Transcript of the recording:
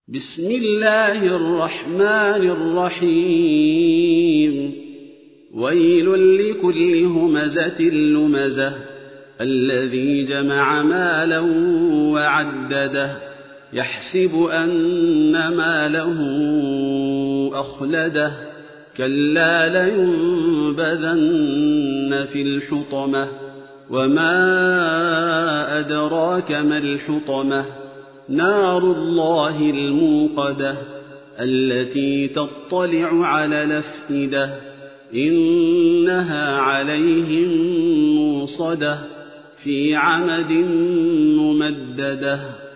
بسم الله الرحمن الرحيم ويل لكل همزة لمزة الذي جمع مالا وعدده يحسب أن ماله أخلده كلا لينبذن في الحطمة وما أدراك ما الحطمة نار الله الموقدة التي تطلع على الأفئدة إنها عليهم موصدة في عمد ممددة.